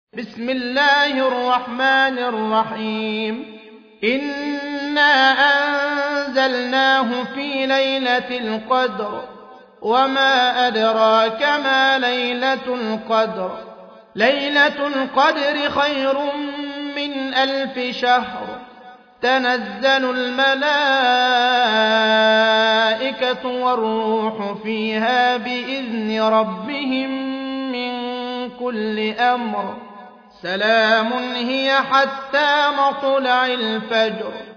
بسم الله الرحمن الرحيم إنا أنزلناه في ليلة القدر وما أدراك ما ليلة القدر ليلة القدر خير من 1000 شهر تنزل الملائكة والروح فيها بإذن ربهم من كل أمر سلام هي حتى مطلع الفجر